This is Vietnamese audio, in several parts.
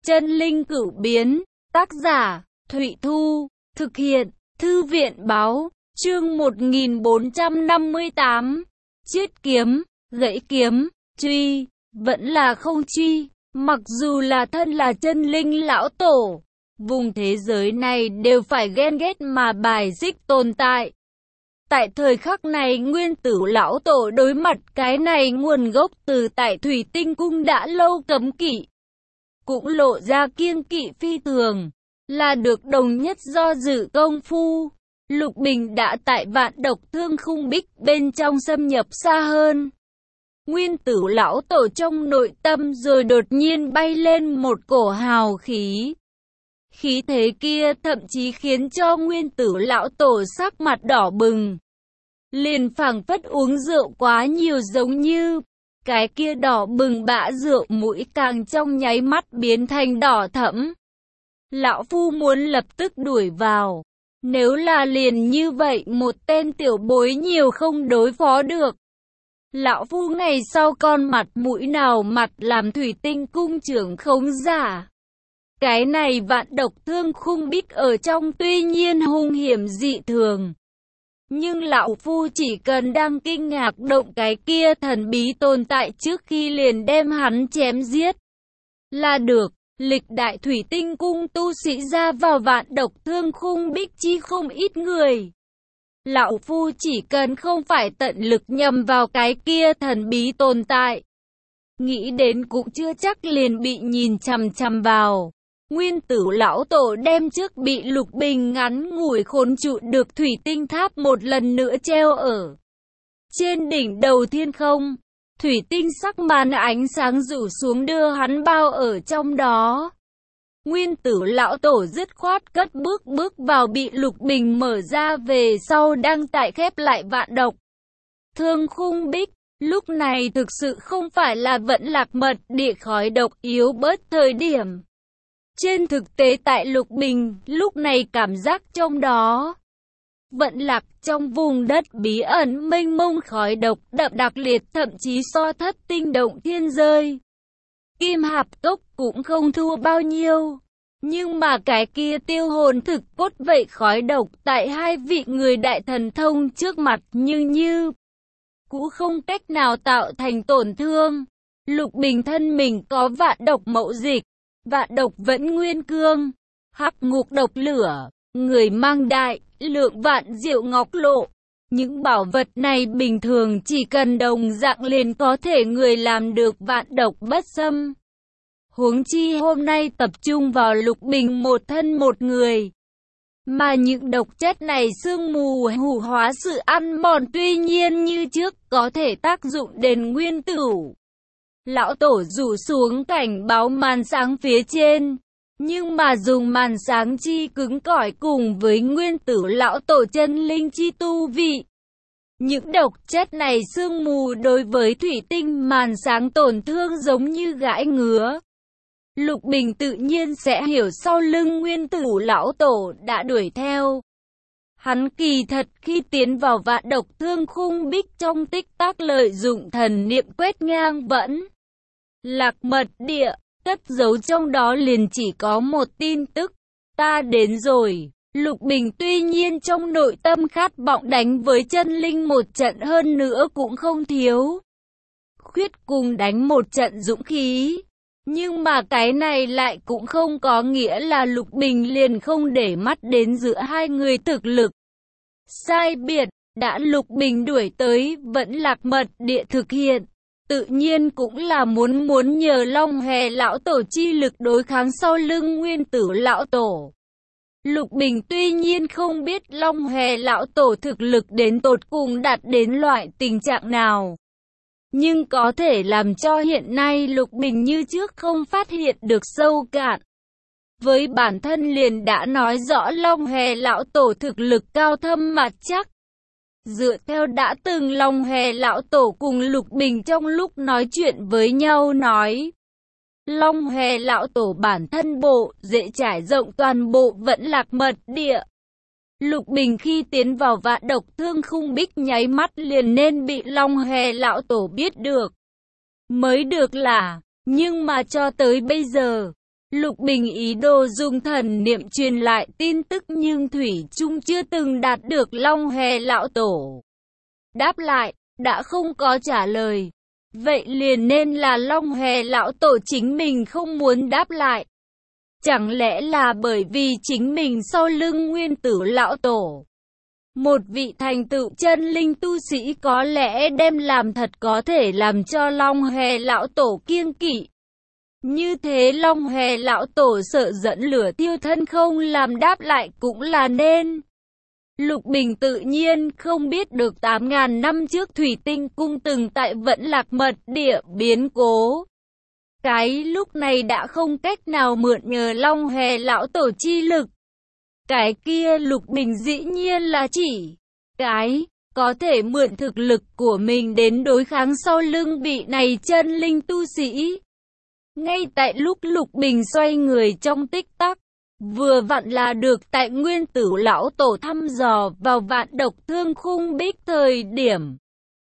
Chân linh cửu biến, tác giả, Thụy Thu, thực hiện, Thư viện báo, chương 1458, chiết kiếm, gãy kiếm, truy, vẫn là không truy, mặc dù là thân là chân linh lão tổ, vùng thế giới này đều phải ghen ghét mà bài xích tồn tại. Tại thời khắc này nguyên tử lão tổ đối mặt cái này nguồn gốc từ tại Thủy Tinh Cung đã lâu cấm kỵ, cũng lộ ra kiêng kỵ phi thường, là được đồng nhất do dự công phu. Lục Bình đã tại vạn độc thương khung bích bên trong xâm nhập xa hơn. Nguyên tử lão tổ trong nội tâm rồi đột nhiên bay lên một cổ hào khí. Khí thế kia thậm chí khiến cho nguyên tử lão tổ sắc mặt đỏ bừng. Liền phảng phất uống rượu quá nhiều giống như, cái kia đỏ bừng bã rượu mũi càng trong nháy mắt biến thành đỏ thẫm. Lão phu muốn lập tức đuổi vào. Nếu là liền như vậy một tên tiểu bối nhiều không đối phó được. Lão phu ngày sau con mặt mũi nào mặt làm Thủy Tinh Cung trưởng khống giả. Cái này vạn độc thương khung bích ở trong tuy nhiên hung hiểm dị thường. Nhưng lão phu chỉ cần đang kinh ngạc động cái kia thần bí tồn tại trước khi liền đem hắn chém giết là được. Lịch đại Thủy Tinh Cung tu sĩ ra vào vạn độc thương khung bích chi không ít người. Lão phu chỉ cần không phải tận lực nhầm vào cái kia thần bí tồn tại. Nghĩ đến cũng chưa chắc liền bị nhìn chằm chằm vào. Nguyên tử lão tổ đem trước bị Lục Bình ngắn ngủi khốn trụ được thủy tinh tháp một lần nữa treo ở trên đỉnh đầu thiên không. Thủy tinh sắc màn ánh sáng rủ xuống đưa hắn bao ở trong đó. Nguyên tử lão tổ dứt khoát cất bước vào bị Lục Bình mở ra về sau đang tại khép lại vạn độc thương khung bích. Lúc này thực sự không phải là Vẫn Lạc Mật Địa khói độc yếu bớt thời điểm. Trên thực tế tại Lục Bình, lúc này cảm giác trong đó Vận Lạc trong vùng đất bí ẩn mênh mông khói độc đậm đặc liệt, thậm chí so Thất Tinh Động Thiên rơi Kim Hạp Cốc cũng không thua bao nhiêu. Nhưng mà cái kia tiêu hồn thực cốt vậy khói độc tại hai vị người đại thần thông trước mặt như cũng không cách nào tạo thành tổn thương. Lục Bình thân mình có vạn độc mậu dịch, vạn độc vẫn nguyên cương, hắc ngục độc lửa, người mang đại lượng vạn diệu ngọc lộ. Những bảo vật này bình thường chỉ cần đồng dạng liền có thể người làm được vạn độc bất xâm. Huống chi hôm nay tập trung vào Lục Bình một thân một người. Mà những độc chất này sương mù hủ hóa sự ăn mòn tuy nhiên như trước có thể tác dụng đến nguyên tử. Lão tổ rủ xuống cảnh báo màn sáng phía trên. Nhưng mà dùng màn sáng chi cứng cỏi cùng với nguyên tử lão tổ chân linh chi tu vị. Những độc chất này sương mù đối với thủy tinh màn sáng tổn thương giống như gãi ngứa. Lục Bình tự nhiên sẽ hiểu sau lưng nguyên tử lão tổ đã đuổi theo. Hắn kỳ thật khi tiến vào vạn độc thương khung bích trong tích tắc lợi dụng thần niệm quét ngang Vẫn Lạc Mật Địa, cất giấu trong đó liền chỉ có một tin tức, ta đến rồi. Lục Bình tuy nhiên trong nội tâm khát vọng đánh với chân linh một trận, hơn nữa cũng không thiếu khuyết cùng đánh một trận dũng khí. Nhưng mà cái này lại cũng không có nghĩa là Lục Bình liền không để mắt đến giữa hai người thực lực sai biệt. Đã Lục Bình đuổi tới Vẫn Lạc Mật Địa thực hiện, tự nhiên cũng là muốn nhờ Long Hề lão tổ chi lực đối kháng sau lưng nguyên tử lão tổ. Lục Bình tuy nhiên không biết Long Hề lão tổ thực lực đến tột cùng đạt đến loại tình trạng nào. Nhưng có thể làm cho hiện nay Lục Bình như trước không phát hiện được sâu cạn. Với bản thân liền đã nói rõ Long Hề lão tổ thực lực cao thâm mặt chắc. Dựa theo đã từng Long Hề lão tổ cùng Lục Bình trong lúc nói chuyện với nhau nói. Long Hề lão tổ bản thân bộ dễ trải rộng toàn bộ Vẫn Lạc Mật Địa. Lục Bình khi tiến vào vạn độc thương khung bích nháy mắt liền nên bị Long Hề lão tổ biết được mới được là. Nhưng mà cho tới bây giờ, Lục Bình ý đồ dùng thần niệm truyền lại tin tức nhưng thủy chung chưa từng đạt được Long Hòe lão tổ. Đáp lại, đã không có trả lời. Vậy liền nên là Long Hòe lão tổ chính mình không muốn đáp lại. Chẳng lẽ là bởi vì chính mình sau lưng Nguyên Tử lão tổ? Một vị thành tựu chân linh tu sĩ có lẽ đem làm thật có thể làm cho Long Hòe lão tổ kiêng kỵ. Như thế Long Hòe lão tổ sợ dẫn lửa tiêu thân không làm đáp lại cũng là nên. Lục Bình tự nhiên không biết được 8.000 năm trước Thủy Tinh Cung từng tại Vẫn Lạc Mật Địa biến cố. Cái lúc này đã không cách nào mượn nhờ Long Hòe lão tổ chi lực. Cái kia Lục Bình dĩ nhiên là chỉ cái có thể mượn thực lực của mình đến đối kháng sau lưng vị này chân linh tu sĩ. Ngay tại lúc Lục Bình xoay người trong tích tắc, vừa vặn là được tại Nguyên Tử lão tổ thăm dò vào Vạn Độc Thương Khung Bích thời điểm.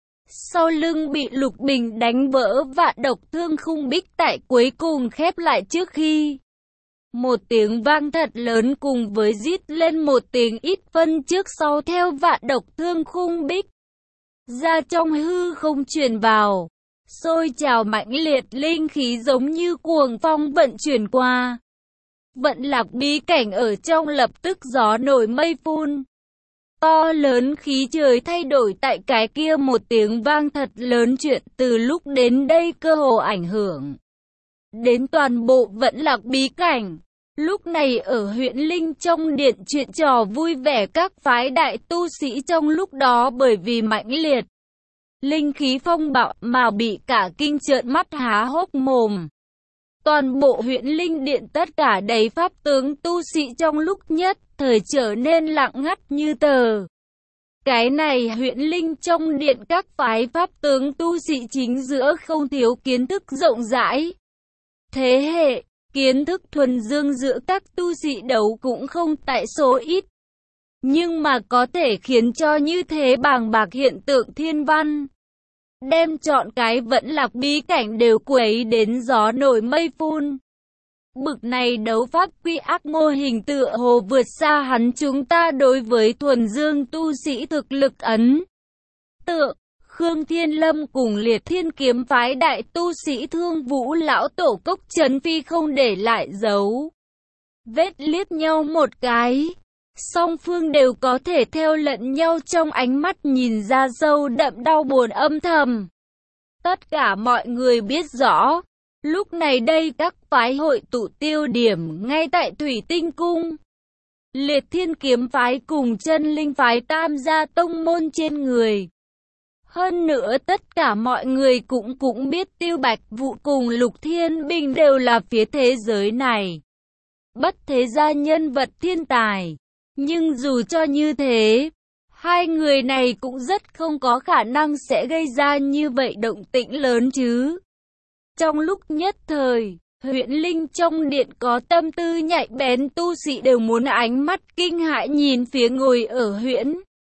Sau lưng bị Lục Bình đánh vỡ Vạn Độc Thương Khung Bích tại cuối cùng khép lại trước khi. Một tiếng vang thật lớn cùng với rít lên một tiếng ít phân trước sau theo Vạn Độc Thương Khung Bích. Ra trong hư không truyền vào, sôi trào mãnh liệt linh khí giống như cuồng phong vận chuyển qua. Vận Lạc bí cảnh ở trong lập tức gió nổi mây phun. To lớn khí trời thay đổi tại cái kia một tiếng vang thật lớn chuyện từ lúc đến đây cơ hồ ảnh hưởng đến toàn bộ Vận Lạc bí cảnh. Lúc này ở huyện Linh trong điện chuyện trò vui vẻ các phái đại tu sĩ trong lúc đó bởi vì mãnh liệt linh khí phong bạo mà bị cả kinh trợn mắt há hốc mồm. Toàn bộ huyện Linh điện tất cả đầy pháp tướng tu sĩ trong lúc nhất thời trở nên lặng ngắt như tờ. Cái này huyện Linh trong điện các phái pháp tướng tu sĩ chính giữa không thiếu kiến thức rộng rãi. Thế hệ, kiến thức thuần dương giữa các tu sĩ đấu cũng không tại số ít. Nhưng mà có thể khiến cho như thế bàng bạc hiện tượng thiên văn. Đem chọn cái Vẫn Lạc bí cảnh đều quấy đến gió nổi mây phun. Bực này đấu pháp quy ác mô hình tựa hồ vượt xa hắn chúng ta đối với thuần dương tu sĩ thực lực ấn tượng. Khương Thiên Lâm cùng Liệt Thiên kiếm phái đại tu sĩ Thương Vũ lão tổ Cốc Trấn Phi không để lại dấu vết liếc nhau một cái. Song phương đều có thể theo lẫn nhau trong ánh mắt nhìn ra sâu đậm đau buồn âm thầm. Tất cả mọi người biết rõ, lúc này đây các phái hội tụ tiêu điểm ngay tại Thủy Tinh Cung. Liệt Thiên kiếm phái cùng Chân Linh phái tam gia tông môn trên người. Hơn nữa tất cả mọi người cũng biết Tiêu Bạch Vụ cùng Lục Thiên Bình đều là phía thế giới này bất thế gia nhân vật thiên tài. Nhưng dù cho như thế, hai người này cũng rất không có khả năng sẽ gây ra như vậy động tĩnh lớn chứ. Trong lúc nhất thời, huyện Linh trong điện có tâm tư nhạy bén tu sĩ đều muốn ánh mắt kinh hãi nhìn phía ngồi ở huyện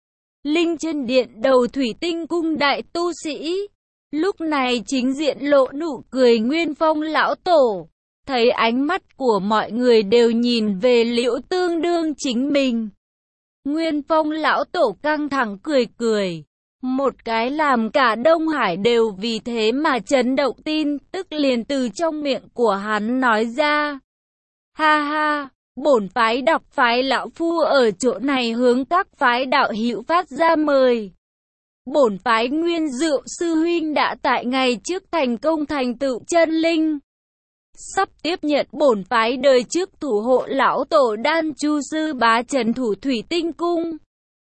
Linh trên điện đầu Thủy Tinh Cung đại tu sĩ. Lúc này chính diện lộ nụ cười Nguyên Phong lão tổ. Thấy ánh mắt của mọi người đều nhìn về Liễu tương đương chính mình. Nguyên Phong lão tổ căng thẳng cười cười. Một cái làm cả Đông Hải đều vì thế mà chấn động tin tức liền từ trong miệng của hắn nói ra. Ha ha, bổn phái đọc phái lão phu ở chỗ này hướng các phái đạo hữu phát ra mời. Bổn phái Nguyên Diệu sư huynh đã tại ngày trước thành công thành tựu chân linh. Sắp tiếp nhận bổn phái đời trước thủ hộ lão tổ Đan Chu sư bá trấn thủ Thủy Tinh Cung.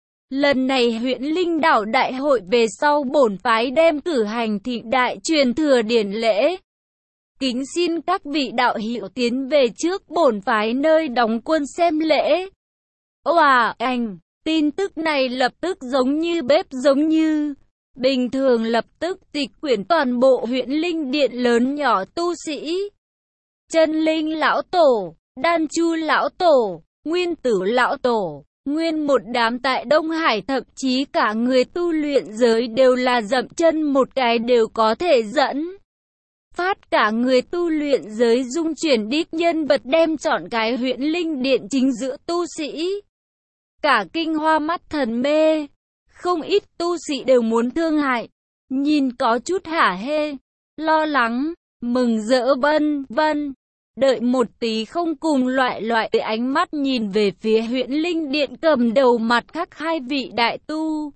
Lần này huyện Linh đảo đại hội về sau bổn phái đem cử hành thị đại truyền thừa điển lễ. Kính xin các vị đạo hữu tiến về trước bổn phái nơi đóng quân xem lễ. Oà anh, tin tức này lập tức giống như bếp giống như bình thường lập tức tịch quyển toàn bộ huyện Linh điện lớn nhỏ tu sĩ. Chân Linh lão tổ, Đan Chu lão tổ, Nguyên Tử lão tổ, nguyên một đám tại Đông Hải thậm chí cả người tu luyện giới đều là dậm chân một cái đều có thể dẫn phát cả người tu luyện giới dung chuyển đích nhân vật đem chọn cái Huyễn Linh Điện chính giữa tu sĩ. Cả kinh hoa mắt thần mê, không ít tu sĩ đều muốn thương hại, nhìn có chút hả hê, lo lắng, mừng rỡ vân vân. Đợi một tí không cùng loại ánh mắt nhìn về phía Huyễn Linh Điện cầm đầu mặt khác hai vị đại tu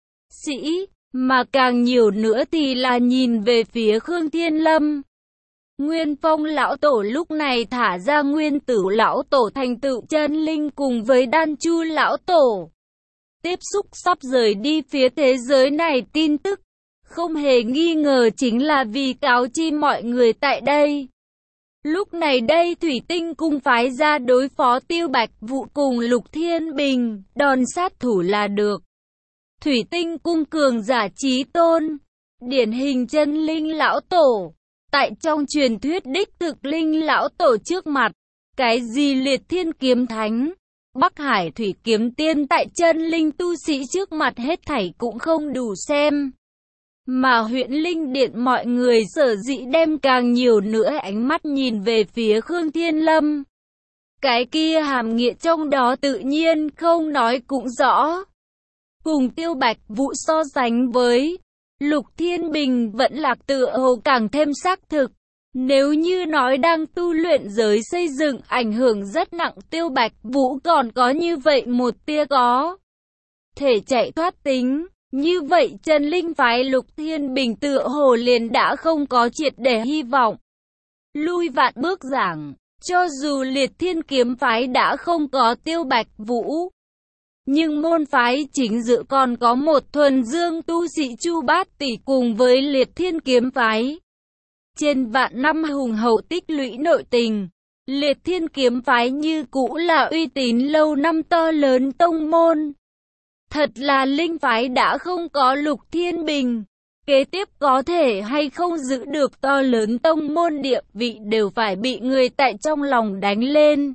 sĩ, mà càng nhiều nữa thì là nhìn về phía Khương Thiên Lâm. Nguyên Phong lão tổ lúc này thả ra Nguyên Tử lão tổ thành tựu chân linh cùng với Đan Chu lão tổ. Tiếp xúc sắp rời đi phía thế giới này tin tức, không hề nghi ngờ chính là vì cáo chi mọi người tại đây. Lúc này đây Thủy Tinh cung phái ra đối phó Tiêu Bạch Vũ cùng Lục Thiên Bình, đòn sát thủ là được. Thủy Tinh cung cường giả chí tôn, điển hình chân linh lão tổ. Tại trong truyền thuyết đích thực linh lão tổ trước mặt, cái gì liệt thiên kiếm thánh, Bắc Hải thủy kiếm tiên tại chân linh tu sĩ trước mặt hết thảy cũng không đủ xem. Mà Huyễn Linh Điện mọi người sở dĩ đem càng nhiều nữa ánh mắt nhìn về phía Khương Thiên Lâm. Cái kia hàm nghĩa trong đó tự nhiên không nói cũng rõ. Cùng Tiêu Bạch Vũ so sánh với Lục Thiên Bình vẫn lạc tựa hồ càng thêm xác thực. Nếu như nói đang tu luyện giới xây dựng ảnh hưởng rất nặng, Tiêu Bạch Vũ còn có như vậy một tia có thể chạy thoát tính. Như vậy chân linh phái Lục Thiên Bình tựa hồ liền đã không có triệt để hy vọng. Lui vạn bước giảng, cho dù liệt thiên kiếm phái đã không có Tiêu Bạch Vũ, nhưng môn phái chính dự còn có một thuần dương tu sĩ Chu Bát Tỷ cùng với liệt thiên kiếm phái. Trên vạn năm hùng hậu tích lũy nội tình, liệt thiên kiếm phái như cũ là uy tín lâu năm to lớn tông môn. Thật là linh phái đã không có Lục Thiên Bình, kế tiếp có thể hay không giữ được to lớn tông môn địa vị đều phải bị người tại trong lòng đánh lên.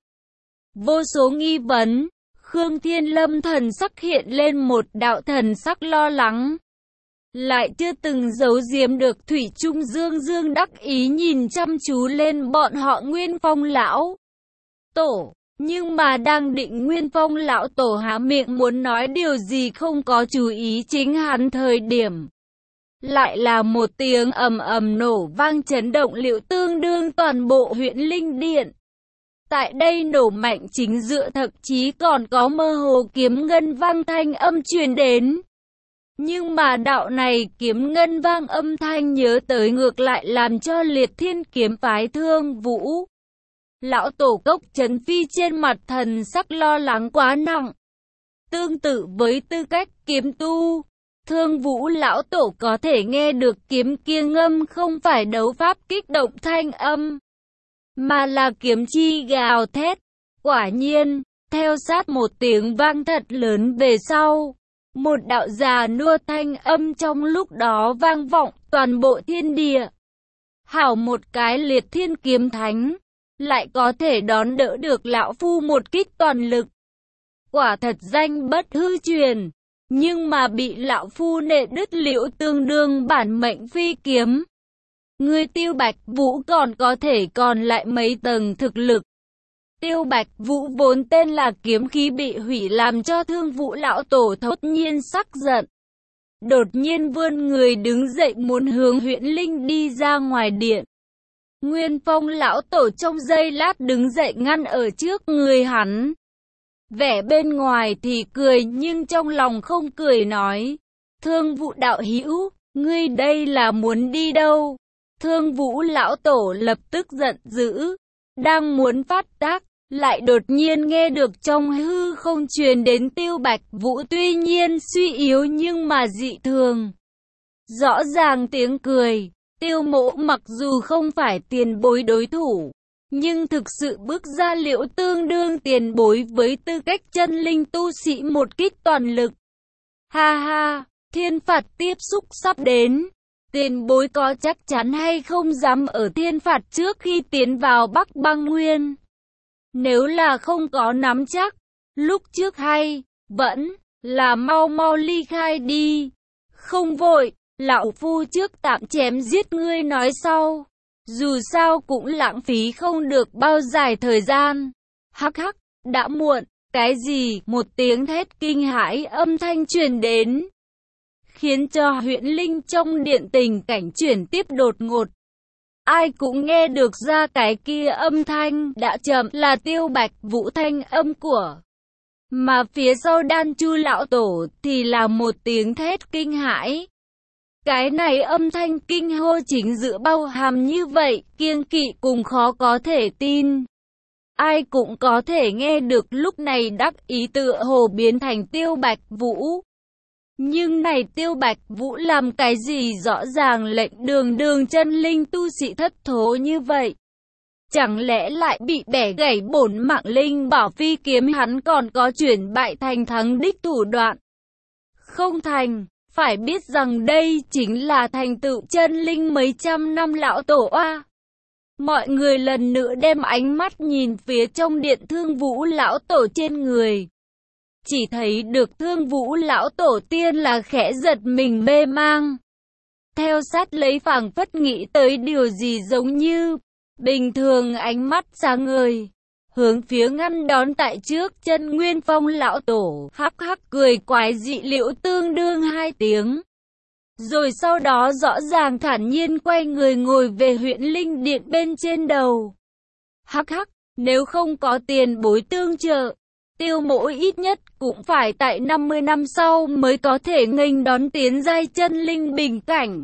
Vô số nghi vấn, Khương Thiên Lâm thần sắc hiện lên một đạo thần sắc lo lắng. Lại chưa từng giấu giếm được Thủy Trung Dương đắc ý nhìn chăm chú lên bọn họ Nguyên Phong lão tổ. Nhưng mà đang định Nguyên Phong lão tổ há miệng muốn nói điều gì không có chú ý chính hắn thời điểm. Lại là một tiếng ầm ầm nổ vang chấn động liệu tương đương toàn bộ Huyễn Linh Điện. Tại đây nổ mạnh chính giữa thậm chí còn có mơ hồ kiếm ngân vang thanh âm truyền đến. Nhưng mà đạo này kiếm ngân vang âm thanh nhớ tới ngược lại làm cho liệt thiên kiếm phái Thương Vũ lão tổ Cốc Trấn Phi trên mặt thần sắc lo lắng quá nặng. Tương tự với tư cách kiếm tu, Thương Vũ lão tổ có thể nghe được kiếm kia ngâm không phải đấu pháp kích động thanh âm, mà là kiếm chi gào thét. Quả nhiên, theo sát một tiếng vang thật lớn về sau, một đạo già nua thanh âm trong lúc đó vang vọng toàn bộ thiên địa. Hảo một cái liệt thiên kiếm thánh, lại có thể đón đỡ được lão phu một kích toàn lực. Quả thật danh bất hư truyền, nhưng mà bị lão phu nệ đứt liễu tương đương bản mệnh phi kiếm. Người Tiêu Bạch Vũ còn có thể còn lại mấy tầng thực lực. Tiêu Bạch Vũ vốn tên là kiếm khí bị hủy làm cho Thương Vũ lão tổ thốt nhiên sắc giận. Đột nhiên vươn người đứng dậy muốn hướng Huyễn Linh đi ra ngoài điện. Nguyên Phong lão tổ trong giây lát đứng dậy ngăn ở trước người hắn. Vẻ bên ngoài thì cười nhưng trong lòng không cười nói. Thương Vũ đạo hữu, ngươi đây là muốn đi đâu? Thương Vũ lão tổ lập tức giận dữ, đang muốn phát tác, lại đột nhiên nghe được trong hư không truyền đến Tiêu Bạch Vũ tuy nhiên suy yếu nhưng mà dị thường. Rõ ràng tiếng cười. Tiêu Mộ mặc dù không phải tiền bối đối thủ, nhưng thực sự bước ra liễu tương đương tiền bối với tư cách chân linh tu sĩ một kích toàn lực. Ha ha, thiên phạt tiếp xúc sắp đến. Tiền bối có chắc chắn hay không dám ở thiên phạt trước khi tiến vào Bắc Băng Nguyên? Nếu là không có nắm chắc, lúc trước hay, vẫn là mau ly khai đi. Không vội. Lão phu trước tạm chém giết ngươi nói sau. Dù sao cũng lãng phí không được bao dài thời gian. Hắc hắc, đã muộn, cái gì? Một tiếng thét kinh hãi âm thanh truyền đến, khiến cho Huyễn Linh trong điện tình cảnh chuyển tiếp đột ngột. Ai cũng nghe được ra cái kia âm thanh đã chậm là Tiêu Bạch Vũ thanh âm của. Mà phía sau Đan Chu lão tổ thì là một tiếng thét kinh hãi. Cái này âm thanh kinh hô chính giữa bao hàm như vậy, kiêng kỵ cùng khó có thể tin. Ai cũng có thể nghe được lúc này đắc ý tựa hồ biến thành Tiêu Bạch Vũ. Nhưng này Tiêu Bạch Vũ làm cái gì rõ ràng lệnh đường chân linh tu sĩ thất thố như vậy? Chẳng lẽ lại bị bẻ gãy bổn mạng linh bảo phi kiếm hắn còn có chuyển bại thành thắng đích thủ đoạn? Không thành, phải biết rằng đây chính là thành tựu chân linh mấy trăm năm lão tổ oa. Mọi người lần nữa đem ánh mắt nhìn phía trong điện Thương Vũ lão tổ trên người. Chỉ thấy được Thương Vũ lão tổ tiên là khẽ giật mình mê mang. Theo sát lấy phảng phất nghĩ tới điều gì giống như bình thường ánh mắt sáng ngời. Hướng phía ngăn đón tại trước chân Nguyên Phong lão tổ, hắc hắc cười quái dị liễu tương đương hai tiếng. Rồi sau đó rõ ràng thản nhiên quay người ngồi về Huyễn Linh điện bên trên đầu. Hắc hắc, nếu không có tiền bối tương trợ, Tiêu mỗ ít nhất cũng phải tại 50 năm sau mới có thể nghênh đón tiến giai chân linh bình cảnh.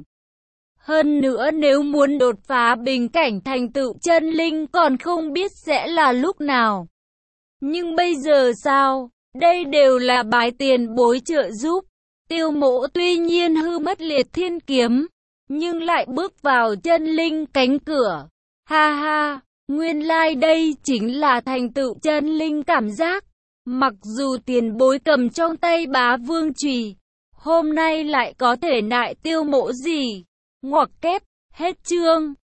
Hơn nữa nếu muốn đột phá bình cảnh thành tựu chân linh còn không biết sẽ là lúc nào. Nhưng bây giờ sao? Đây đều là bái tiền bối trợ giúp. Tiêu mỗ tuy nhiên hư mất liệt thiên kiếm, nhưng lại bước vào chân linh cánh cửa. Ha ha, nguyên lai đây chính là thành tựu chân linh cảm giác. Mặc dù tiền bối cầm trong tay Bá Vương chùy, hôm nay lại có thể nại tiêu mỗ gì? Ngoặc kép, hết chương.